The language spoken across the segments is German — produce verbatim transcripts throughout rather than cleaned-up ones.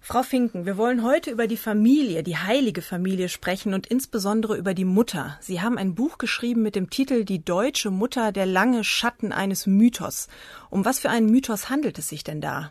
Frau Finken, wir wollen heute über die Familie, die heilige Familie sprechen und insbesondere über die Mutter. Sie haben ein Buch geschrieben mit dem Titel Die deutsche Mutter, der lange Schatten eines Mythos. Um was für einen Mythos handelt es sich denn da?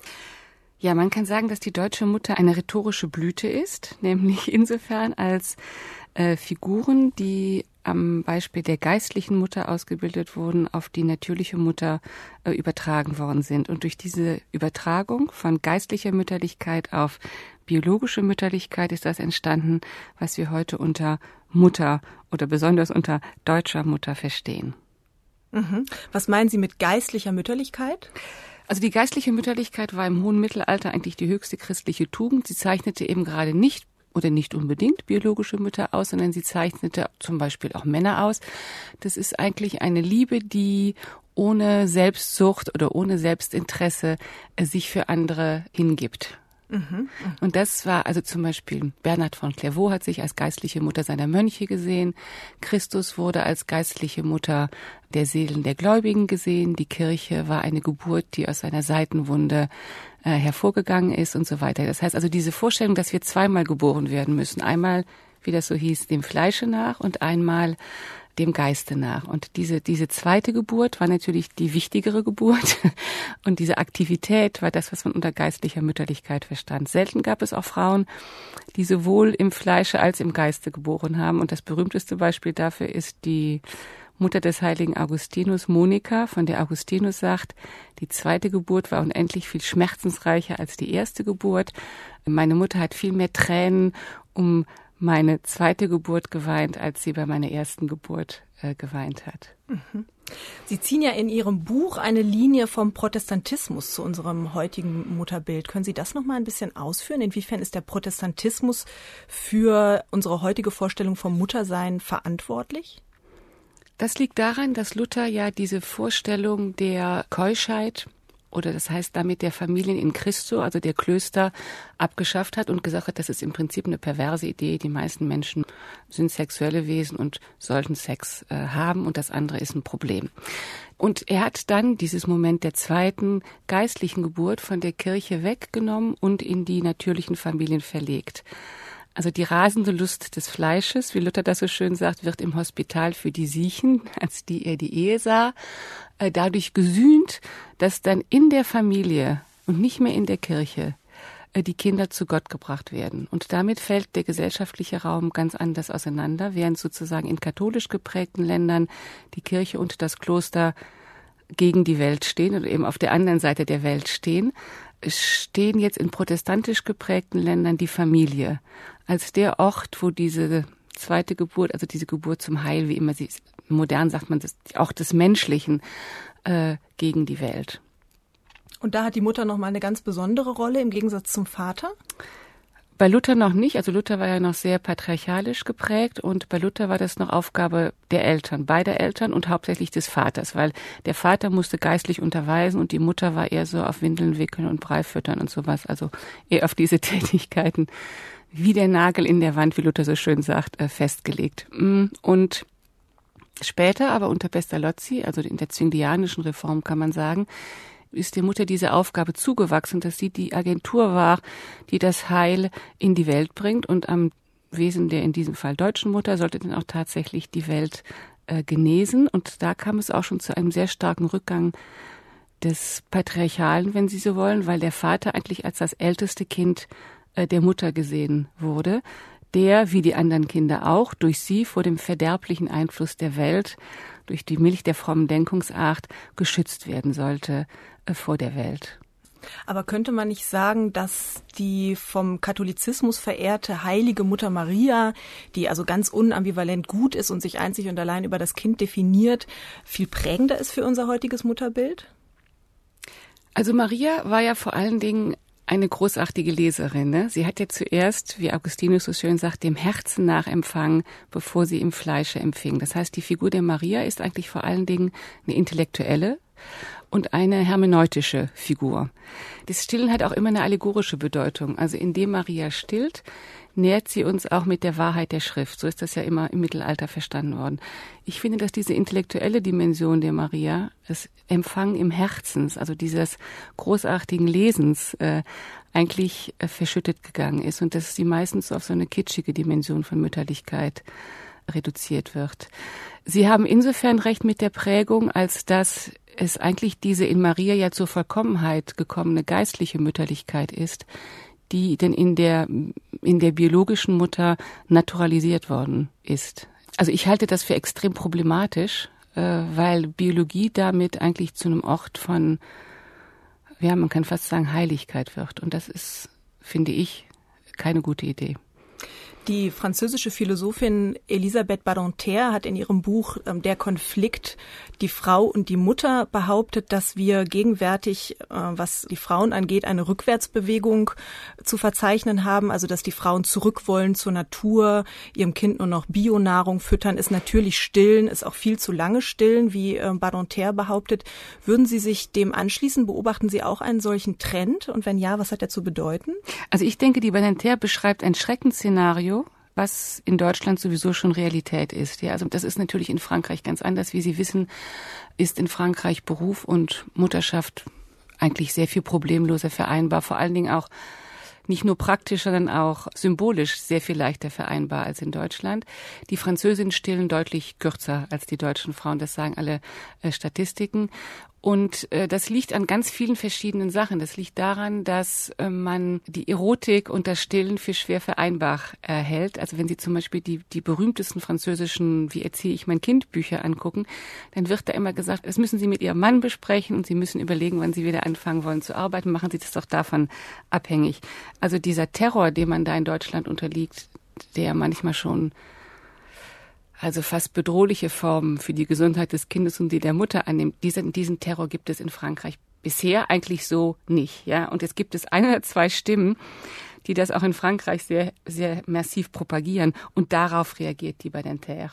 Ja, man kann sagen, dass die deutsche Mutter eine rhetorische Blüte ist, nämlich insofern als äh, Figuren, die am Beispiel der geistlichen Mutter ausgebildet wurden, auf die natürliche Mutter äh, übertragen worden sind. Und durch diese Übertragung von geistlicher Mütterlichkeit auf biologische Mütterlichkeit ist das entstanden, was wir heute unter Mutter oder besonders unter deutscher Mutter verstehen. Mhm. Was meinen Sie mit geistlicher Mütterlichkeit? Also die geistliche Mütterlichkeit war im hohen Mittelalter eigentlich die höchste christliche Tugend. Sie zeichnete eben gerade nicht oder nicht unbedingt biologische Mütter aus, sondern sie zeichnete zum Beispiel auch Männer aus. Das ist eigentlich eine Liebe, die ohne Selbstsucht oder ohne Selbstinteresse äh, sich für andere hingibt. Mhm. Und das war also zum Beispiel Bernhard von Clairvaux hat sich als geistliche Mutter seiner Mönche gesehen. Christus wurde als geistliche Mutter der Seelen der Gläubigen gesehen. Die Kirche war eine Geburt, die aus seiner Seitenwunde äh, hervorgegangen ist und so weiter. Das heißt also diese Vorstellung, dass wir zweimal geboren werden müssen. Einmal, wie das so hieß, dem Fleische nach und einmal dem Geiste nach. Und diese, diese zweite Geburt war natürlich die wichtigere Geburt. Und diese Aktivität war das, was man unter geistlicher Mütterlichkeit verstand. Selten gab es auch Frauen, die sowohl im Fleische als im Geiste geboren haben. Und das berühmteste Beispiel dafür ist die Mutter des heiligen Augustinus, Monika, von der Augustinus sagt, die zweite Geburt war unendlich viel schmerzensreicher als die erste Geburt. Meine Mutter hat viel mehr Tränen um meine zweite Geburt geweint, als sie bei meiner ersten Geburt äh, geweint hat. Mhm. Sie ziehen ja in Ihrem Buch eine Linie vom Protestantismus zu unserem heutigen Mutterbild. Können Sie das noch mal ein bisschen ausführen? Inwiefern ist der Protestantismus für unsere heutige Vorstellung vom Muttersein verantwortlich? Das liegt daran, dass Luther ja diese Vorstellung der Keuschheit oder das heißt damit der Familien in Christo, also der Klöster, abgeschafft hat und gesagt hat, das ist im Prinzip eine perverse Idee. Die meisten Menschen sind sexuelle Wesen und sollten Sex äh, haben und das andere ist ein Problem. Und er hat dann dieses Moment der zweiten geistlichen Geburt von der Kirche weggenommen und in die natürlichen Familien verlegt. Also die rasende Lust des Fleisches, wie Luther das so schön sagt, wird im Hospital für die Siechen, als die er die Ehe sah, dadurch gesühnt, dass dann in der Familie und nicht mehr in der Kirche die Kinder zu Gott gebracht werden. Und damit fällt der gesellschaftliche Raum ganz anders auseinander, während sozusagen in katholisch geprägten Ländern die Kirche und das Kloster gegen die Welt stehen oder eben auf der anderen Seite der Welt stehen, stehen jetzt in protestantisch geprägten Ländern die Familie als der Ort, wo diese zweite Geburt, also diese Geburt zum Heil, wie immer sie, modern sagt man das, auch des Menschlichen, äh, gegen die Welt. Und da hat die Mutter nochmal eine ganz besondere Rolle im Gegensatz zum Vater? Bei Luther noch nicht. Also Luther war ja noch sehr patriarchalisch geprägt und bei Luther war das noch Aufgabe der Eltern, beider Eltern und hauptsächlich des Vaters, weil der Vater musste geistlich unterweisen und die Mutter war eher so auf Windeln wickeln und Brei füttern und sowas, also eher auf diese Tätigkeiten wie der Nagel in der Wand, wie Luther so schön sagt, festgelegt. Und später, aber unter Pestalozzi, also in der zwinglianischen Reform kann man sagen, ist der Mutter diese Aufgabe zugewachsen, dass sie die Agentur war, die das Heil in die Welt bringt. Und am Wesen der in diesem Fall deutschen Mutter sollte dann auch tatsächlich die Welt äh, genesen. Und da kam es auch schon zu einem sehr starken Rückgang des Patriarchalen, wenn Sie so wollen, weil der Vater eigentlich als das älteste Kind äh, der Mutter gesehen wurde, der, wie die anderen Kinder auch, durch sie vor dem verderblichen Einfluss der Welt, durch die Milch der frommen Denkungsart geschützt werden sollte äh, vor der Welt. Aber könnte man nicht sagen, dass die vom Katholizismus verehrte heilige Mutter Maria, die also ganz unambivalent gut ist und sich einzig und allein über das Kind definiert, viel prägender ist für unser heutiges Mutterbild? Also Maria war ja vor allen Dingen eine großartige Leserin. Ne? Sie hat ja zuerst, wie Augustinus so schön sagt, dem Herzen nach empfangen, bevor sie im Fleische empfing. Das heißt, die Figur der Maria ist eigentlich vor allen Dingen eine intellektuelle und eine hermeneutische Figur. Das Stillen hat auch immer eine allegorische Bedeutung. Also indem Maria stillt, nährt sie uns auch mit der Wahrheit der Schrift. So ist das ja immer im Mittelalter verstanden worden. Ich finde, dass diese intellektuelle Dimension der Maria, das Empfangen im Herzens, also dieses großartigen Lesens, äh, eigentlich äh, verschüttet gegangen ist und dass sie meistens auf so eine kitschige Dimension von Mütterlichkeit reduziert wird. Sie haben insofern recht mit der Prägung, als dass es eigentlich diese in Maria ja zur Vollkommenheit gekommene geistliche Mütterlichkeit ist, die denn in der, in der biologischen Mutter naturalisiert worden ist. Also ich halte das für extrem problematisch, äh, weil Biologie damit eigentlich zu einem Ort von, ja, man kann fast sagen, Heiligkeit wird. Und das ist, finde ich, keine gute Idee. Die französische Philosophin Elisabeth Badinter hat in ihrem Buch ähm, Der Konflikt, die Frau und die Mutter behauptet, dass wir gegenwärtig, äh, was die Frauen angeht, eine Rückwärtsbewegung zu verzeichnen haben, also dass die Frauen zurück wollen zur Natur, ihrem Kind nur noch Bionahrung füttern, ist natürlich stillen, ist auch viel zu lange stillen, wie äh, Badinter behauptet. Würden Sie sich dem anschließen? Beobachten Sie auch einen solchen Trend? Und wenn ja, was hat er zu bedeuten? Also ich denke, die Badinter beschreibt ein Schreckensszenario, was in Deutschland sowieso schon Realität ist. Ja, also das ist natürlich in Frankreich ganz anders. Wie Sie wissen, ist in Frankreich Beruf und Mutterschaft eigentlich sehr viel problemloser vereinbar. Vor allen Dingen auch nicht nur praktisch, sondern auch symbolisch sehr viel leichter vereinbar als in Deutschland. Die Französinnen stillen deutlich kürzer als die deutschen Frauen. Das sagen alle äh, Statistiken. Und äh, das liegt an ganz vielen verschiedenen Sachen. Das liegt daran, dass äh, man die Erotik und das Stillen für schwer vereinbar äh, hält. Also wenn Sie zum Beispiel die, die berühmtesten französischen Wie erziehe ich mein Kind Bücher angucken, dann wird da immer gesagt, das müssen Sie mit Ihrem Mann besprechen und Sie müssen überlegen, wann Sie wieder anfangen wollen zu arbeiten. Machen Sie das doch davon abhängig. Also dieser Terror, dem man da in Deutschland unterliegt, der manchmal schon also fast bedrohliche Formen für die Gesundheit des Kindes und die der Mutter annimmt. Diesen, diesen Terror gibt es in Frankreich bisher eigentlich so nicht, ja. Und es gibt es ein oder zwei Stimmen, die das auch in Frankreich sehr, sehr massiv propagieren. Und darauf reagiert die Badinter.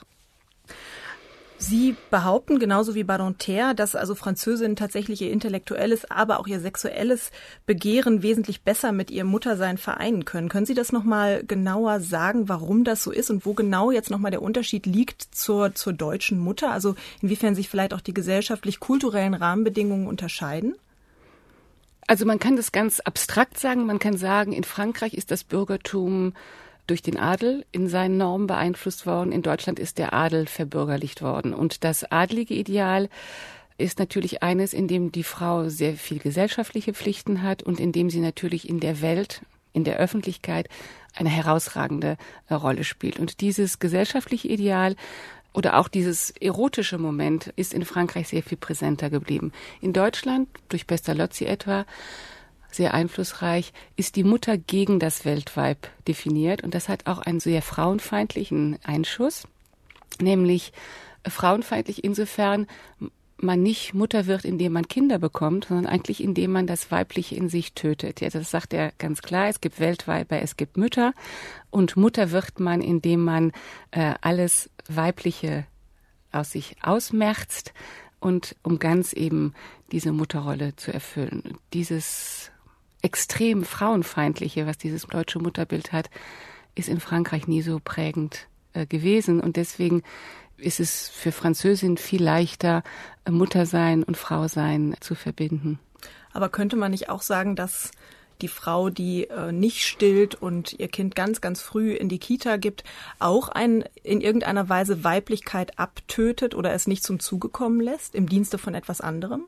Sie behaupten, genauso wie Badinter, dass also Französinnen tatsächlich ihr intellektuelles, aber auch ihr sexuelles Begehren wesentlich besser mit ihrem Muttersein vereinen können. Können Sie das nochmal genauer sagen, warum das so ist und wo genau jetzt nochmal der Unterschied liegt zur, zur deutschen Mutter? Also inwiefern sich vielleicht auch die gesellschaftlich-kulturellen Rahmenbedingungen unterscheiden? Also man kann das ganz abstrakt sagen. Man kann sagen, in Frankreich ist das Bürgertum durch den Adel in seinen Normen beeinflusst worden. In Deutschland ist der Adel verbürgerlicht worden. Und das adlige Ideal ist natürlich eines, in dem die Frau sehr viel gesellschaftliche Pflichten hat und in dem sie natürlich in der Welt, in der Öffentlichkeit eine herausragende Rolle spielt. Und dieses gesellschaftliche Ideal oder auch dieses erotische Moment ist in Frankreich sehr viel präsenter geblieben. In Deutschland, durch Pestalozzi etwa, sehr einflussreich, ist die Mutter gegen das Weltweib definiert. Und das hat auch einen sehr frauenfeindlichen Einschuss, nämlich frauenfeindlich insofern man nicht Mutter wird, indem man Kinder bekommt, sondern eigentlich indem man das Weibliche in sich tötet. Ja, das sagt er ganz klar, es gibt Weltweiber, es gibt Mütter. Und Mutter wird man, indem man äh, alles Weibliche aus sich ausmerzt und um ganz eben diese Mutterrolle zu erfüllen. Dieses extrem frauenfeindliche, was dieses deutsche Mutterbild hat, ist in Frankreich nie so prägend äh, gewesen. Und deswegen ist es für Französinnen viel leichter, Muttersein und Frausein zu verbinden. Aber könnte man nicht auch sagen, dass die Frau, die äh, nicht stillt und ihr Kind ganz, ganz früh in die Kita gibt, auch ein, in irgendeiner Weise Weiblichkeit abtötet oder es nicht zum Zuge kommen lässt, im Dienste von etwas anderem?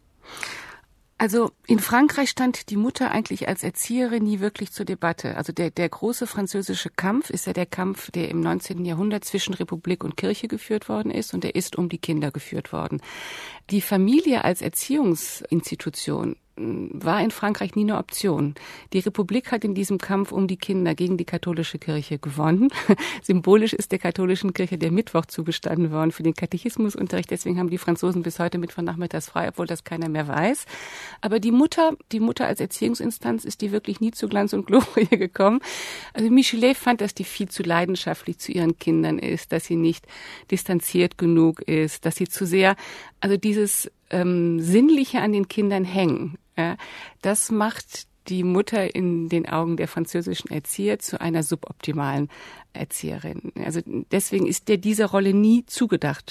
Also in Frankreich stand die Mutter eigentlich als Erzieherin nie wirklich zur Debatte. Also der, der große französische Kampf ist ja der Kampf, der im neunzehnten Jahrhundert zwischen Republik und Kirche geführt worden ist, und der ist um die Kinder geführt worden. Die Familie als Erziehungsinstitution war in Frankreich nie eine Option. Die Republik hat in diesem Kampf um die Kinder gegen die katholische Kirche gewonnen. Symbolisch ist der katholischen Kirche der Mittwoch zugestanden worden für den Katechismusunterricht. Deswegen haben die Franzosen bis heute Mittwochnachmittags frei, obwohl das keiner mehr weiß. Aber die Mutter, die Mutter als Erziehungsinstanz, ist die wirklich nie zu Glanz und Glorie gekommen. Also Michelet fand, dass die viel zu leidenschaftlich zu ihren Kindern ist, dass sie nicht distanziert genug ist, dass sie zu sehr, also dieses ähm, Sinnliche an den Kindern hängen. Ja, das macht die Mutter in den Augen der französischen Erzieher zu einer suboptimalen Erzieherin. Also deswegen ist der diese Rolle nie zugedacht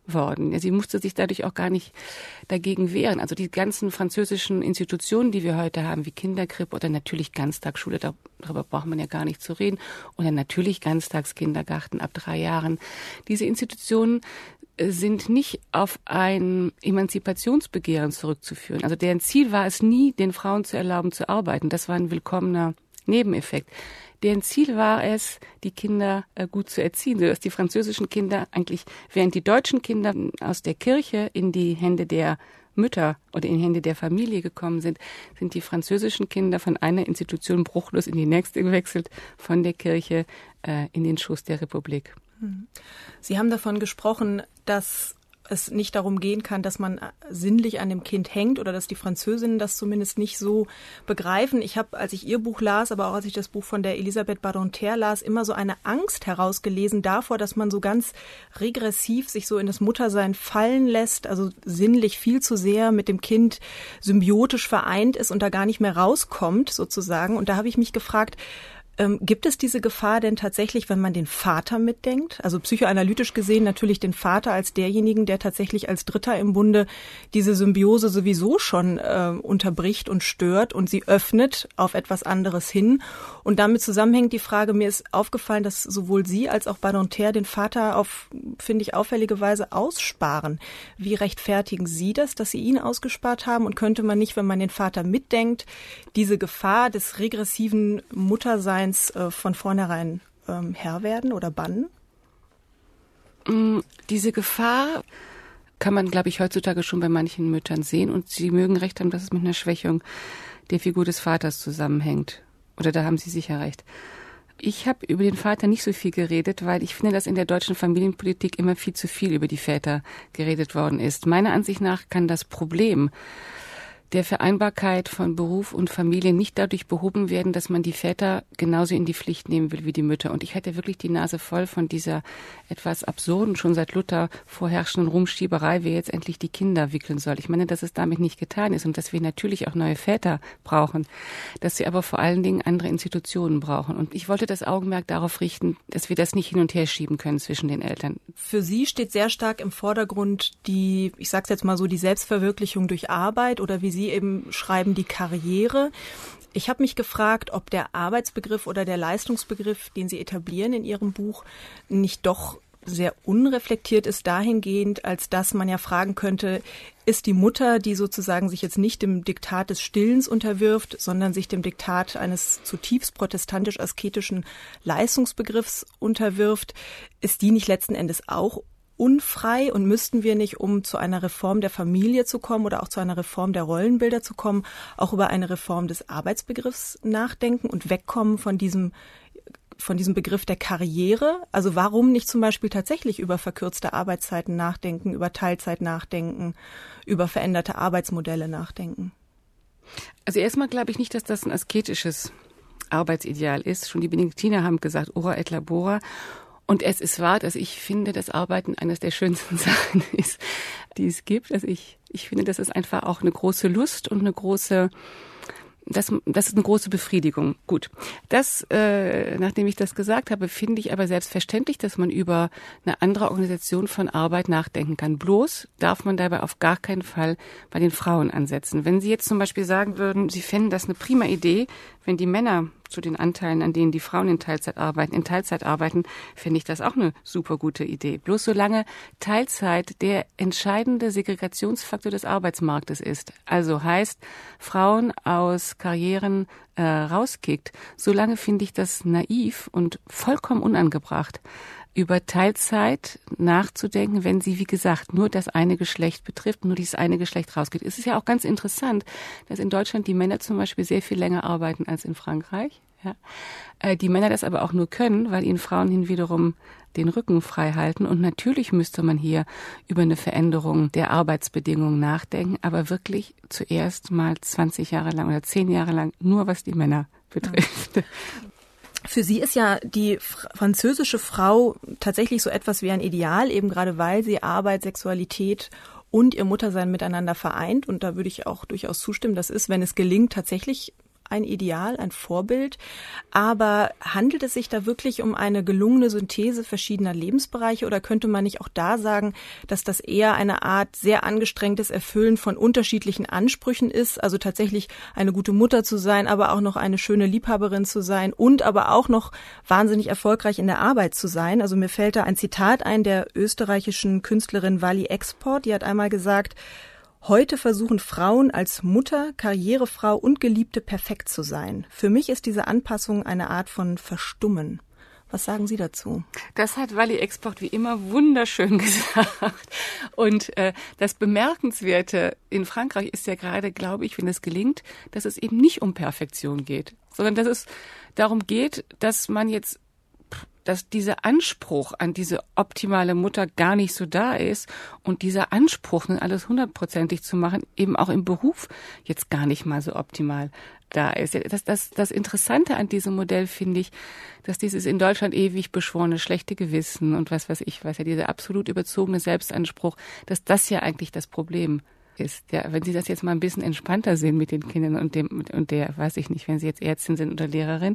worden. Sie musste sich dadurch auch gar nicht dagegen wehren. Also die ganzen französischen Institutionen, die wir heute haben, wie Kinderkrippe oder natürlich Ganztagsschule, darüber braucht man ja gar nicht zu reden, oder natürlich Ganztagskindergarten ab drei Jahren. Diese Institutionen sind nicht auf ein Emanzipationsbegehren zurückzuführen. Also deren Ziel war es nie, den Frauen zu erlauben zu arbeiten. Das war ein willkommener Nebeneffekt. Deren Ziel war es, die Kinder gut zu erziehen, sodass die französischen Kinder eigentlich, während die deutschen Kinder aus der Kirche in die Hände der Mütter oder in die Hände der Familie gekommen sind, sind die französischen Kinder von einer Institution bruchlos in die nächste gewechselt, von der Kirche äh, in den Schoß der Republik. Sie haben davon gesprochen, dass es nicht darum gehen kann, dass man sinnlich an dem Kind hängt oder dass die Französinnen das zumindest nicht so begreifen. Ich habe, als ich Ihr Buch las, aber auch als ich das Buch von der Elisabeth Badinter las, immer so eine Angst herausgelesen davor, dass man so ganz regressiv sich so in das Muttersein fallen lässt, also sinnlich viel zu sehr mit dem Kind symbiotisch vereint ist und da gar nicht mehr rauskommt sozusagen. Und da habe ich mich gefragt, Ähm, gibt es diese Gefahr denn tatsächlich, wenn man den Vater mitdenkt? Also psychoanalytisch gesehen natürlich den Vater als derjenigen, der tatsächlich als Dritter im Bunde diese Symbiose sowieso schon äh, unterbricht und stört und sie öffnet auf etwas anderes hin. Und damit zusammenhängt die Frage, mir ist aufgefallen, dass sowohl Sie als auch Badinter den Vater auf, finde ich, auffällige Weise aussparen. Wie rechtfertigen Sie das, dass Sie ihn ausgespart haben? Und könnte man nicht, wenn man den Vater mitdenkt, diese Gefahr des regressiven Mutterseins von vornherein ähm, Herr werden oder bannen? Diese Gefahr kann man, glaube ich, heutzutage schon bei manchen Müttern sehen. Und Sie mögen recht haben, dass es mit einer Schwächung der Figur des Vaters zusammenhängt. Oder da haben Sie sicher recht. Ich habe über den Vater nicht so viel geredet, weil ich finde, dass in der deutschen Familienpolitik immer viel zu viel über die Väter geredet worden ist. Meiner Ansicht nach kann das Problem der Vereinbarkeit von Beruf und Familie nicht dadurch behoben werden, dass man die Väter genauso in die Pflicht nehmen will wie die Mütter. Und ich hatte wirklich die Nase voll von dieser etwas absurden, schon seit Luther vorherrschenden Rumschieberei, wer jetzt endlich die Kinder wickeln soll. Ich meine, dass es damit nicht getan ist und dass wir natürlich auch neue Väter brauchen, dass wir aber vor allen Dingen andere Institutionen brauchen. Und ich wollte das Augenmerk darauf richten, dass wir das nicht hin und her schieben können zwischen den Eltern. Für Sie steht sehr stark im Vordergrund die, ich sag's jetzt mal so, die Selbstverwirklichung durch Arbeit oder wie Sie eben schreiben, die Karriere. Ich habe mich gefragt, ob der Arbeitsbegriff oder der Leistungsbegriff, den Sie etablieren in Ihrem Buch, nicht doch sehr unreflektiert ist dahingehend, als dass man ja fragen könnte, ist die Mutter, die sozusagen sich jetzt nicht dem Diktat des Stillens unterwirft, sondern sich dem Diktat eines zutiefst protestantisch-asketischen Leistungsbegriffs unterwirft, ist die nicht letzten Endes auch unfrei und müssten wir nicht, um zu einer Reform der Familie zu kommen oder auch zu einer Reform der Rollenbilder zu kommen, auch über eine Reform des Arbeitsbegriffs nachdenken und wegkommen von diesem von diesem Begriff der Karriere? Also warum nicht zum Beispiel tatsächlich über verkürzte Arbeitszeiten nachdenken, über Teilzeit nachdenken, über veränderte Arbeitsmodelle nachdenken? Also erstmal glaube ich nicht, dass das ein asketisches Arbeitsideal ist. Schon die Benediktiner haben gesagt, ora et labora. Und es ist wahr, dass ich finde, dass Arbeiten eines der schönsten Sachen ist, die es gibt. Also ich, ich finde, das ist einfach auch eine große Lust und eine große, das, das ist eine große Befriedigung. Gut, das, äh, nachdem ich das gesagt habe, finde ich aber selbstverständlich, dass man über eine andere Organisation von Arbeit nachdenken kann. Bloß darf man dabei auf gar keinen Fall bei den Frauen ansetzen. Wenn Sie jetzt zum Beispiel sagen würden, Sie fänden das eine prima Idee, wenn die Männer zu den Anteilen, an denen die Frauen in Teilzeit arbeiten, in Teilzeit arbeiten, finde ich das auch eine super gute Idee. Bloß solange Teilzeit der entscheidende Segregationsfaktor des Arbeitsmarktes ist, also heißt, Frauen aus Karrieren äh, rauskickt, solange finde ich das naiv und vollkommen unangebracht, über Teilzeit nachzudenken, wenn sie, wie gesagt, nur das eine Geschlecht betrifft, nur dieses eine Geschlecht rausgeht. Es ist ja auch ganz interessant, dass in Deutschland die Männer zum Beispiel sehr viel länger arbeiten als in Frankreich. Ja. Äh, die Männer das aber auch nur können, weil ihnen Frauen hin wiederum den Rücken frei halten. Und natürlich müsste man hier über eine Veränderung der Arbeitsbedingungen nachdenken, aber wirklich zuerst mal zwanzig Jahre lang oder zehn Jahre lang nur, was die Männer betrifft. Ja. Für Sie ist ja die französische Frau tatsächlich so etwas wie ein Ideal, eben gerade weil sie Arbeit, Sexualität und ihr Muttersein miteinander vereint. Und da würde ich auch durchaus zustimmen, das ist, wenn es gelingt, tatsächlich ein Ideal, ein Vorbild. Aber handelt es sich da wirklich um eine gelungene Synthese verschiedener Lebensbereiche oder könnte man nicht auch da sagen, dass das eher eine Art sehr angestrengtes Erfüllen von unterschiedlichen Ansprüchen ist, also tatsächlich eine gute Mutter zu sein, aber auch noch eine schöne Liebhaberin zu sein und aber auch noch wahnsinnig erfolgreich in der Arbeit zu sein. Also mir fällt da ein Zitat ein der österreichischen Künstlerin Wally Export, die hat einmal gesagt: Heute versuchen Frauen als Mutter, Karrierefrau und Geliebte perfekt zu sein. Für mich ist diese Anpassung eine Art von Verstummen. Was sagen Sie dazu? Das hat Wally Export wie immer wunderschön gesagt. Und äh, das Bemerkenswerte in Frankreich ist ja gerade, glaube ich, wenn es gelingt, dass es eben nicht um Perfektion geht, sondern dass es darum geht, dass man jetzt dass dieser Anspruch an diese optimale Mutter gar nicht so da ist und dieser Anspruch, nun alles hundertprozentig zu machen, eben auch im Beruf jetzt gar nicht mal so optimal da ist. Das, das, das Interessante an diesem Modell finde ich, dass dieses in Deutschland ewig beschworene schlechte Gewissen und was weiß ich, was ja dieser absolut überzogene Selbstanspruch, dass das ja eigentlich das Problem ist. Ja, wenn Sie das jetzt mal ein bisschen entspannter sehen mit den Kindern und dem und der, weiß ich nicht, wenn Sie jetzt Ärztin sind oder Lehrerin,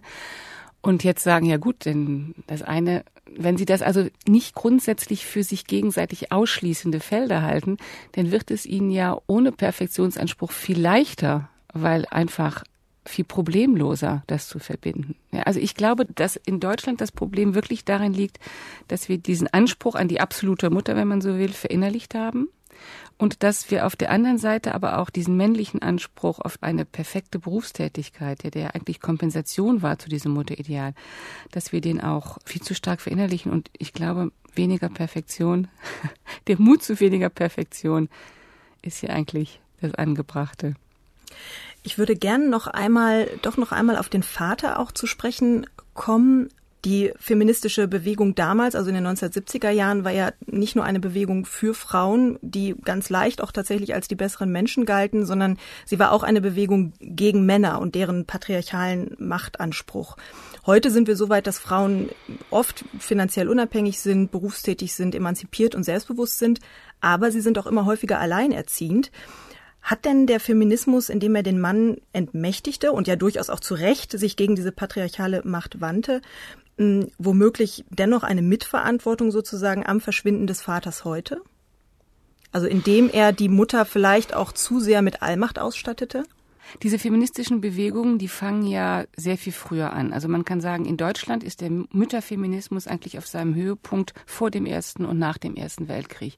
und jetzt sagen, ja gut, denn das eine, wenn Sie das also nicht grundsätzlich für sich gegenseitig ausschließende Felder halten, dann wird es Ihnen ja ohne Perfektionsanspruch viel leichter, weil einfach viel problemloser, das zu verbinden. Ja, also ich glaube, dass in Deutschland das Problem wirklich darin liegt, dass wir diesen Anspruch an die absolute Mutter, wenn man so will, verinnerlicht haben. Und dass wir auf der anderen Seite aber auch diesen männlichen Anspruch auf eine perfekte Berufstätigkeit, der, der eigentlich Kompensation war zu diesem Mutterideal, dass wir den auch viel zu stark verinnerlichen. Und ich glaube, weniger Perfektion, der Mut zu weniger Perfektion ist hier eigentlich das Angebrachte. Ich würde gerne noch einmal, doch noch einmal auf den Vater auch zu sprechen kommen. Die feministische Bewegung damals, also in den neunzehnhundertsiebziger Jahren, war ja nicht nur eine Bewegung für Frauen, die ganz leicht auch tatsächlich als die besseren Menschen galten, sondern sie war auch eine Bewegung gegen Männer und deren patriarchalen Machtanspruch. Heute sind wir so weit, dass Frauen oft finanziell unabhängig sind, berufstätig sind, emanzipiert und selbstbewusst sind, aber sie sind auch immer häufiger alleinerziehend. Hat denn der Feminismus, indem er den Mann entmächtigte und ja durchaus auch zu Recht sich gegen diese patriarchale Macht wandte, womöglich dennoch eine Mitverantwortung sozusagen am Verschwinden des Vaters heute? Also indem er die Mutter vielleicht auch zu sehr mit Allmacht ausstattete? Diese feministischen Bewegungen, die fangen ja sehr viel früher an. Also man kann sagen, in Deutschland ist der Mütterfeminismus eigentlich auf seinem Höhepunkt vor dem Ersten und nach dem Ersten Weltkrieg.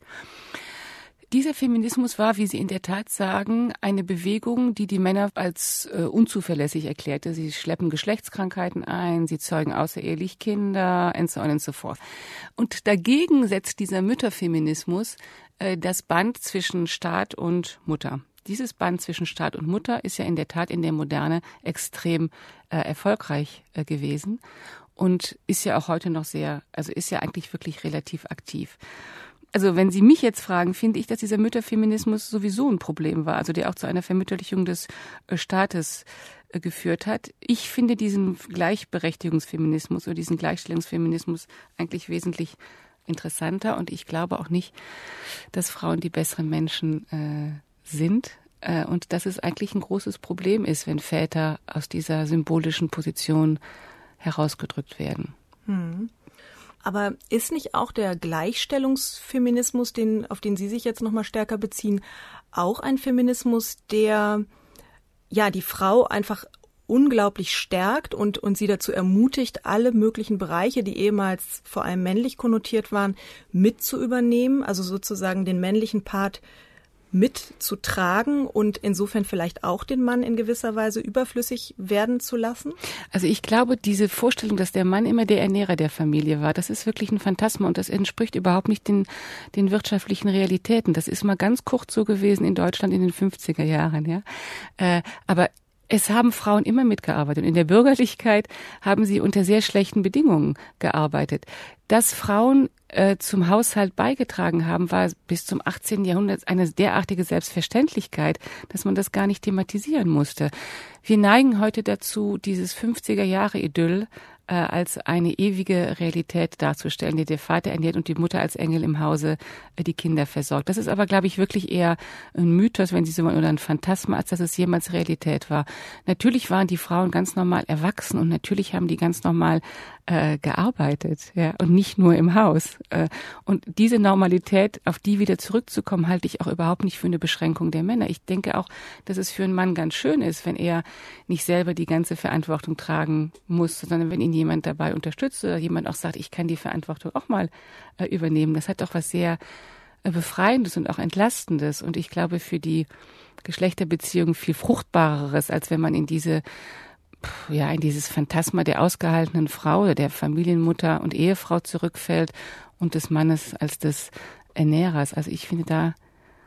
Dieser Feminismus war, wie Sie in der Tat sagen, eine Bewegung, die die Männer als äh, unzuverlässig erklärte. Sie schleppen Geschlechtskrankheiten ein, sie zeugen außerehelich Kinder and so on and so forth. Und dagegen setzt dieser Mütterfeminismus äh, das Band zwischen Staat und Mutter. Dieses Band zwischen Staat und Mutter ist ja in der Tat in der Moderne extrem äh, erfolgreich äh, gewesen und ist ja auch heute noch sehr, also ist ja eigentlich wirklich relativ aktiv. Also wenn Sie mich jetzt fragen, finde ich, dass dieser Mütterfeminismus sowieso ein Problem war, also der auch zu einer Vermütterlichung des Staates geführt hat. Ich finde diesen Gleichberechtigungsfeminismus oder diesen Gleichstellungsfeminismus eigentlich wesentlich interessanter und ich glaube auch nicht, dass Frauen die besseren Menschen äh, sind äh, und dass es eigentlich ein großes Problem ist, wenn Väter aus dieser symbolischen Position herausgedrückt werden. Hm. Aber ist nicht auch der Gleichstellungsfeminismus, den, auf den Sie sich jetzt noch mal stärker beziehen, auch ein Feminismus, der ja die Frau einfach unglaublich stärkt und, und sie dazu ermutigt, alle möglichen Bereiche, die ehemals vor allem männlich konnotiert waren, mit zu übernehmen, also sozusagen den männlichen Part mitzutragen und insofern vielleicht auch den Mann in gewisser Weise überflüssig werden zu lassen? Also ich glaube, diese Vorstellung, dass der Mann immer der Ernährer der Familie war, das ist wirklich ein Phantasma und das entspricht überhaupt nicht den, den wirtschaftlichen Realitäten. Das ist mal ganz kurz so gewesen in Deutschland in den fünfziger Jahren, ja. Äh, aber es haben Frauen immer mitgearbeitet und in der Bürgerlichkeit haben sie unter sehr schlechten Bedingungen gearbeitet. Dass Frauen äh, zum Haushalt beigetragen haben, war bis zum achtzehnten Jahrhundert eine derartige Selbstverständlichkeit, dass man das gar nicht thematisieren musste. Wir neigen heute dazu, dieses fünfziger Jahre Idyll äh, als eine ewige Realität darzustellen, die der Vater ernährt und die Mutter als Engel im Hause äh, die Kinder versorgt. Das ist aber, glaube ich, wirklich eher ein Mythos, wenn Sie so wollen, oder ein Phantasma, als dass es jemals Realität war. Natürlich waren die Frauen ganz normal erwachsen und natürlich haben die ganz normal äh, gearbeitet, ja, und nicht nur im Haus. Äh, und diese Normalität, auf die wieder zurückzukommen, halte ich auch überhaupt nicht für eine Beschränkung der Männer. Ich denke auch, dass es für einen Mann ganz schön ist, wenn er nicht selber die ganze Verantwortung tragen muss, sondern wenn ihn jemand dabei unterstützt oder jemand auch sagt, ich kann die Verantwortung auch mal äh, übernehmen. Das hat doch was sehr äh, Befreiendes und auch Entlastendes. Und ich glaube, für die Geschlechterbeziehung viel Fruchtbareres, als wenn man in diese ja, in dieses Phantasma der ausgehaltenen Frau oder der Familienmutter und Ehefrau zurückfällt und des Mannes als des Ernährers. Also ich finde, da,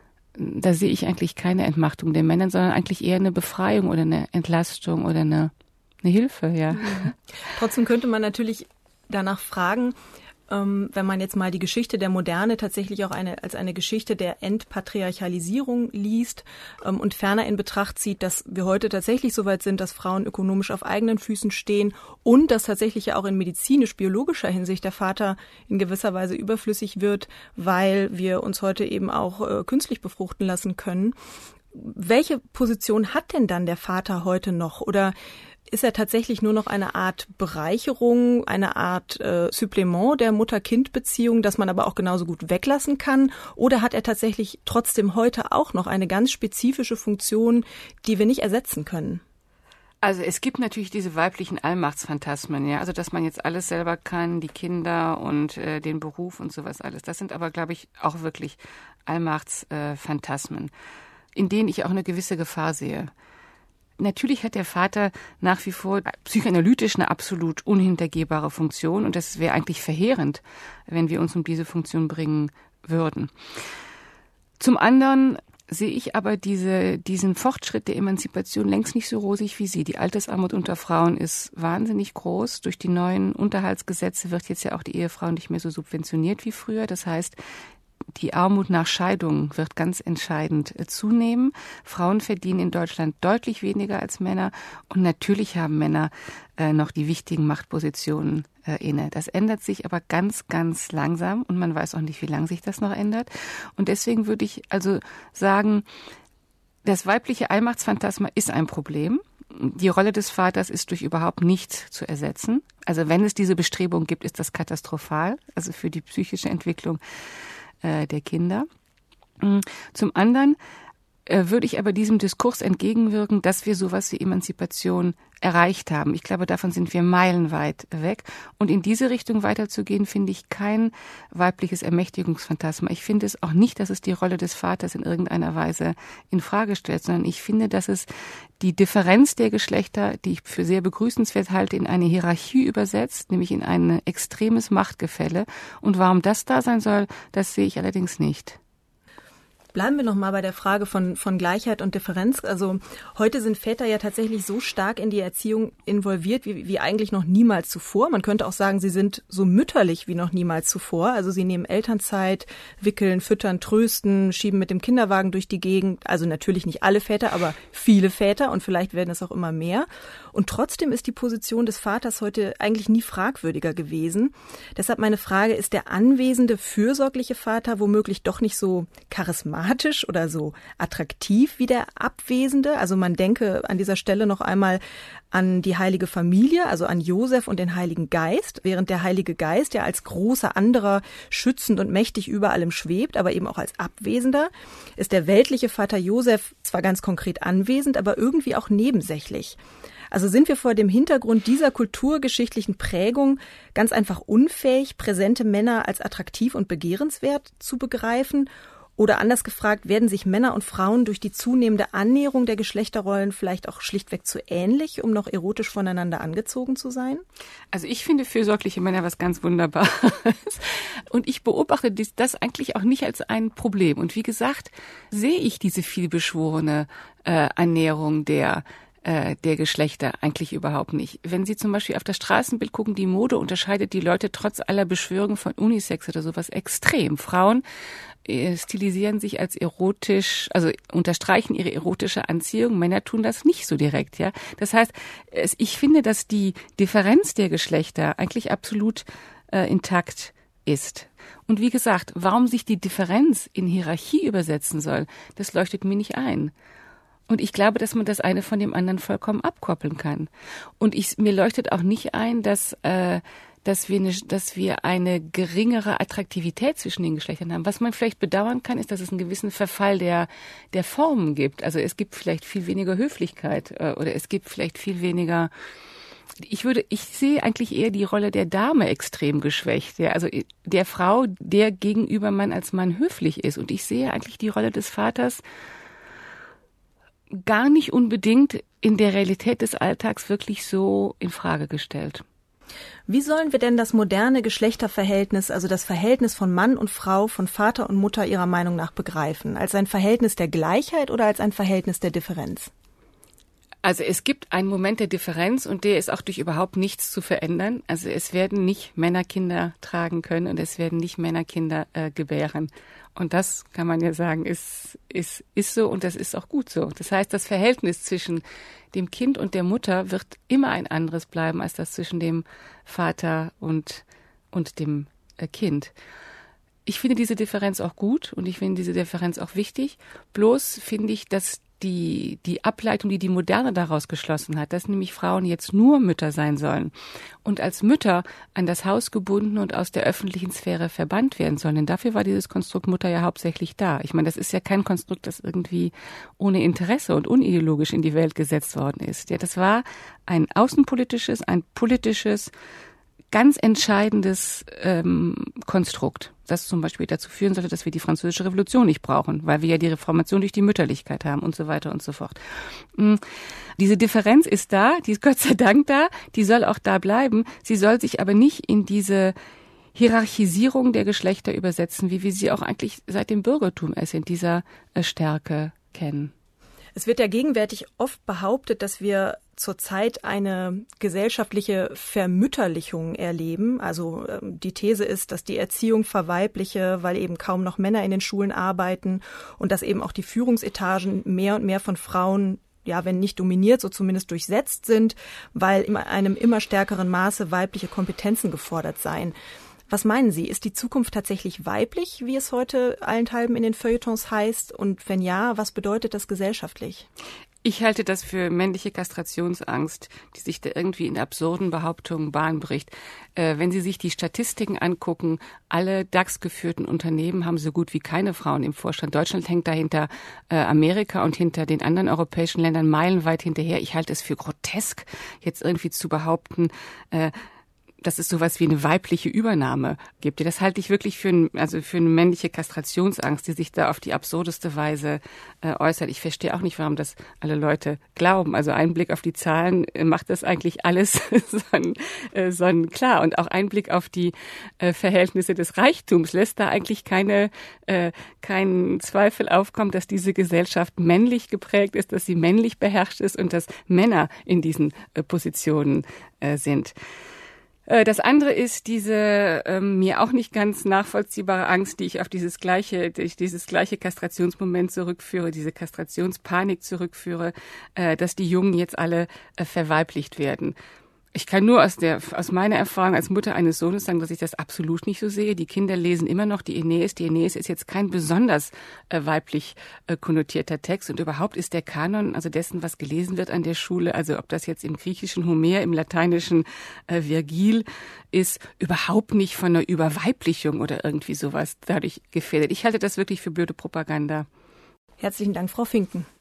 da sehe ich eigentlich keine Entmachtung der Männer, sondern eigentlich eher eine Befreiung oder eine Entlastung oder eine, eine Hilfe, ja. Mhm. Trotzdem könnte man natürlich danach fragen, Ähm, wenn man jetzt mal die Geschichte der Moderne tatsächlich auch eine, als eine Geschichte der Entpatriarchalisierung liest ähm, und ferner in Betracht zieht, dass wir heute tatsächlich so weit sind, dass Frauen ökonomisch auf eigenen Füßen stehen und dass tatsächlich ja auch in medizinisch-biologischer Hinsicht der Vater in gewisser Weise überflüssig wird, weil wir uns heute eben auch äh, künstlich befruchten lassen können. Welche Position hat denn dann der Vater heute noch? Oder ist er tatsächlich nur noch eine Art Bereicherung, eine Art äh, Supplement der Mutter-Kind-Beziehung, das man aber auch genauso gut weglassen kann? Oder hat er tatsächlich trotzdem heute auch noch eine ganz spezifische Funktion, die wir nicht ersetzen können? Also es gibt natürlich diese weiblichen Allmachtsphantasmen, ja, also dass man jetzt alles selber kann, die Kinder und äh, den Beruf und sowas alles. Das sind aber, glaube ich, auch wirklich Allmachtsphantasmen, äh, in denen ich auch eine gewisse Gefahr sehe. Natürlich hat der Vater nach wie vor psychoanalytisch eine absolut unhintergehbare Funktion und das wäre eigentlich verheerend, wenn wir uns um diese Funktion bringen würden. Zum anderen sehe ich aber diese, diesen Fortschritt der Emanzipation längst nicht so rosig wie Sie. Die Altersarmut unter Frauen ist wahnsinnig groß. Durch die neuen Unterhaltsgesetze wird jetzt ja auch die Ehefrau nicht mehr so subventioniert wie früher. Das heißt, die Armut nach Scheidung wird ganz entscheidend zunehmen. Frauen verdienen in Deutschland deutlich weniger als Männer und natürlich haben Männer äh, noch die wichtigen Machtpositionen äh, inne. Das ändert sich aber ganz, ganz langsam und man weiß auch nicht, wie lange sich das noch ändert. Und deswegen würde ich also sagen, das weibliche Allmachtsphantasma ist ein Problem. Die Rolle des Vaters ist durch überhaupt nichts zu ersetzen. Also wenn es diese Bestrebung gibt, ist das katastrophal, also für die psychische Entwicklung der Kinder. Zum anderen äh, würde ich aber diesem Diskurs entgegenwirken, dass wir sowas wie Emanzipation erreicht haben. Ich glaube, davon sind wir meilenweit weg. Und in diese Richtung weiterzugehen, finde ich kein weibliches Ermächtigungsphantasma. Ich finde es auch nicht, dass es die Rolle des Vaters in irgendeiner Weise in Frage stellt, sondern ich finde, dass es die Differenz der Geschlechter, die ich für sehr begrüßenswert halte, in eine Hierarchie übersetzt, nämlich in ein extremes Machtgefälle. Und warum das da sein soll, das sehe ich allerdings nicht. Bleiben wir noch mal bei der Frage von, von Gleichheit und Differenz. Also heute sind Väter ja tatsächlich so stark in die Erziehung involviert wie, wie eigentlich noch niemals zuvor. Man könnte auch sagen, sie sind so mütterlich wie noch niemals zuvor. Also sie nehmen Elternzeit, wickeln, füttern, trösten, schieben mit dem Kinderwagen durch die Gegend. Also natürlich nicht alle Väter, aber viele Väter und vielleicht werden es auch immer mehr. Und trotzdem ist die Position des Vaters heute eigentlich nie fragwürdiger gewesen. Deshalb meine Frage, ist der anwesende, fürsorgliche Vater womöglich doch nicht so charismatisch oder so attraktiv wie der abwesende? Also man denke an dieser Stelle noch einmal an die heilige Familie, also an Josef und den Heiligen Geist, während der Heilige Geist ja als großer anderer schützend und mächtig über allem schwebt, aber eben auch als Abwesender, ist der weltliche Vater Josef zwar ganz konkret anwesend, aber irgendwie auch nebensächlich. Also sind wir vor dem Hintergrund dieser kulturgeschichtlichen Prägung ganz einfach unfähig, präsente Männer als attraktiv und begehrenswert zu begreifen? Oder anders gefragt, werden sich Männer und Frauen durch die zunehmende Annäherung der Geschlechterrollen vielleicht auch schlichtweg zu ähnlich, um noch erotisch voneinander angezogen zu sein? Also ich finde fürsorgliche Männer was ganz Wunderbares. Und ich beobachte das eigentlich auch nicht als ein Problem. Und wie gesagt, sehe ich diese vielbeschworene äh, Annäherung der äh, der Geschlechter eigentlich überhaupt nicht. Wenn Sie zum Beispiel auf das Straßenbild gucken, die Mode unterscheidet die Leute trotz aller Beschwörungen von Unisex oder sowas extrem. Frauen äh, stilisieren sich als erotisch, also unterstreichen ihre erotische Anziehung. Männer tun das nicht so direkt, ja. Das heißt, es, ich finde, dass die Differenz der Geschlechter eigentlich absolut äh, intakt ist. Und wie gesagt, warum sich die Differenz in Hierarchie übersetzen soll, das leuchtet mir nicht ein. Und ich glaube, dass man das eine von dem anderen vollkommen abkoppeln kann. Und ich, mir leuchtet auch nicht ein, dass, äh, dass, wir eine, dass wir eine geringere Attraktivität zwischen den Geschlechtern haben. Was man vielleicht bedauern kann, ist, dass es einen gewissen Verfall der, der Formen gibt. Also es gibt vielleicht viel weniger Höflichkeit äh, oder es gibt vielleicht viel weniger... Ich würde, ich sehe eigentlich eher die Rolle der Dame extrem geschwächt, ja, also der Frau, der gegenüber man als Mann höflich ist. Und ich sehe eigentlich die Rolle des Vaters gar nicht unbedingt in der Realität des Alltags wirklich so in Frage gestellt. Wie sollen wir denn das moderne Geschlechterverhältnis, also das Verhältnis von Mann und Frau, von Vater und Mutter Ihrer Meinung nach begreifen? Als ein Verhältnis der Gleichheit oder als ein Verhältnis der Differenz? Also es gibt einen Moment der Differenz und der ist auch durch überhaupt nichts zu verändern. Also es werden nicht Männer Kinder tragen können und es werden nicht Männer Kinder äh, gebären. Und das kann man ja sagen, ist, ist, ist so und das ist auch gut so. Das heißt, das Verhältnis zwischen dem Kind und der Mutter wird immer ein anderes bleiben als das zwischen dem Vater und, und dem äh, Kind. Ich finde diese Differenz auch gut und ich finde diese Differenz auch wichtig. Bloß finde ich, dass die, die Ableitung, die die Moderne daraus geschlossen hat, dass nämlich Frauen jetzt nur Mütter sein sollen und als Mütter an das Haus gebunden und aus der öffentlichen Sphäre verbannt werden sollen. Denn dafür war dieses Konstrukt Mutter ja hauptsächlich da. Ich meine, das ist ja kein Konstrukt, das irgendwie ohne Interesse und unideologisch in die Welt gesetzt worden ist. Ja, das war ein außenpolitisches, ein politisches, ganz entscheidendes ähm, Konstrukt, das zum Beispiel dazu führen sollte, dass wir die Französische Revolution nicht brauchen, weil wir ja die Reformation durch die Mütterlichkeit haben und so weiter und so fort. Diese Differenz ist da, die ist Gott sei Dank da, die soll auch da bleiben. Sie soll sich aber nicht in diese Hierarchisierung der Geschlechter übersetzen, wie wir sie auch eigentlich seit dem Bürgertum erst in dieser Stärke kennen. Es wird ja gegenwärtig oft behauptet, dass wir zurzeit eine gesellschaftliche Vermütterlichung erleben. Also die These ist, dass die Erziehung verweibliche, weil eben kaum noch Männer in den Schulen arbeiten und dass eben auch die Führungsetagen mehr und mehr von Frauen, ja, wenn nicht dominiert, so zumindest durchsetzt sind, weil in einem immer stärkeren Maße weibliche Kompetenzen gefordert seien. Was meinen Sie, ist die Zukunft tatsächlich weiblich, wie es heute allenthalben in den Feuilletons heißt? Und wenn ja, was bedeutet das gesellschaftlich? Ich halte das für männliche Kastrationsangst, die sich da irgendwie in absurden Behauptungen Bahn bricht. Äh, wenn Sie sich die Statistiken angucken, alle DAX-geführten Unternehmen haben so gut wie keine Frauen im Vorstand. Deutschland hängt dahinter äh, Amerika und hinter den anderen europäischen Ländern meilenweit hinterher. Ich halte es für grotesk, jetzt irgendwie zu behaupten, äh, dass es sowas wie eine weibliche Übernahme gibt. Das halte ich wirklich für, ein, also für eine männliche Kastrationsangst, die sich da auf die absurdeste Weise äh, äußert. Ich verstehe auch nicht, warum das alle Leute glauben. Also ein Blick auf die Zahlen äh, macht das eigentlich alles son, äh, sonnenklar. Und auch ein Blick auf die äh, Verhältnisse des Reichtums lässt da eigentlich keine äh, keinen Zweifel aufkommen, dass diese Gesellschaft männlich geprägt ist, dass sie männlich beherrscht ist und dass Männer in diesen äh, Positionen äh, sind. Das andere ist diese ähm, mir auch nicht ganz nachvollziehbare Angst, die ich auf dieses gleiche, dieses gleiche Kastrationsmoment zurückführe, diese Kastrationspanik zurückführe, äh, dass die Jungen jetzt alle äh, verweiblicht werden. Ich kann nur aus der, aus meiner Erfahrung als Mutter eines Sohnes sagen, dass ich das absolut nicht so sehe. Die Kinder lesen immer noch die Aeneis. Die Aeneis ist jetzt kein besonders äh, weiblich äh, konnotierter Text. Und überhaupt ist der Kanon, also dessen, was gelesen wird an der Schule, also ob das jetzt im griechischen Homer, im lateinischen äh, Virgil ist, überhaupt nicht von einer Überweiblichung oder irgendwie sowas dadurch gefährdet. Ich halte das wirklich für blöde Propaganda. Herzlichen Dank, Frau Finken.